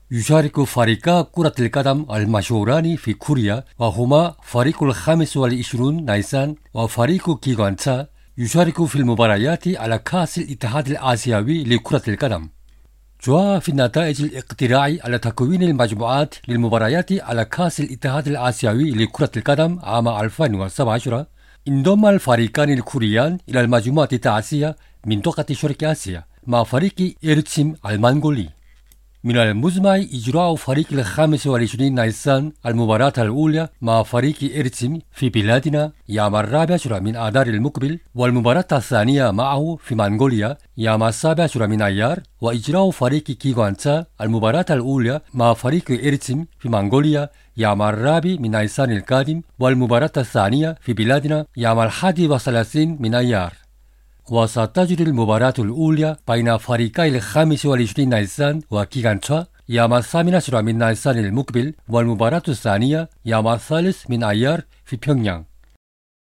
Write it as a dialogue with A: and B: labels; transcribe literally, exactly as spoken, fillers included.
A: يشارك فريقا كرة القدم المشهوران في كوريا وهما فريق الخامس والعشرون نيسان وفريق كيغوانتا يشارك في المباريات على كأس الاتحاد الآسيوي لكرة القدم. جاء في النتائج الاقتراعي على تكوين المجموعات للمباريات على كأس الاتحاد الآسيوي لكرة القدم عام ألفين وسبعة عشر انضم الفريقان الكوريان إلى المجموعة التاسعة منطقة شرق آسيا مع فريق إيرتسيم المنغولي. من المزمع إجراء فريق الخامس والعشرين نيسان المباراة الأولى مع فريق إيرتسيم في بلادنا يوم الرابع عشر من آذار المقبل، والمباراة الثانية معه في منغوليا يوم السابع عشر من أيار، وإجراء فريق كيغوانتا المباراة الأولى مع فريق إيرتسيم في منغوليا يوم الرابع من نيسان القادم، والمباراة الثانية في بلادنا يوم الحادي والثلاثين من أيار. وستجري المباراة الأولى بين فريقي الخامس والعشرين نيسان وكيغوانتا يوم الثامن عشر من نيسان المقبل، والمباراة الثانية يوم الثالث من أيار في بيونغيانغ.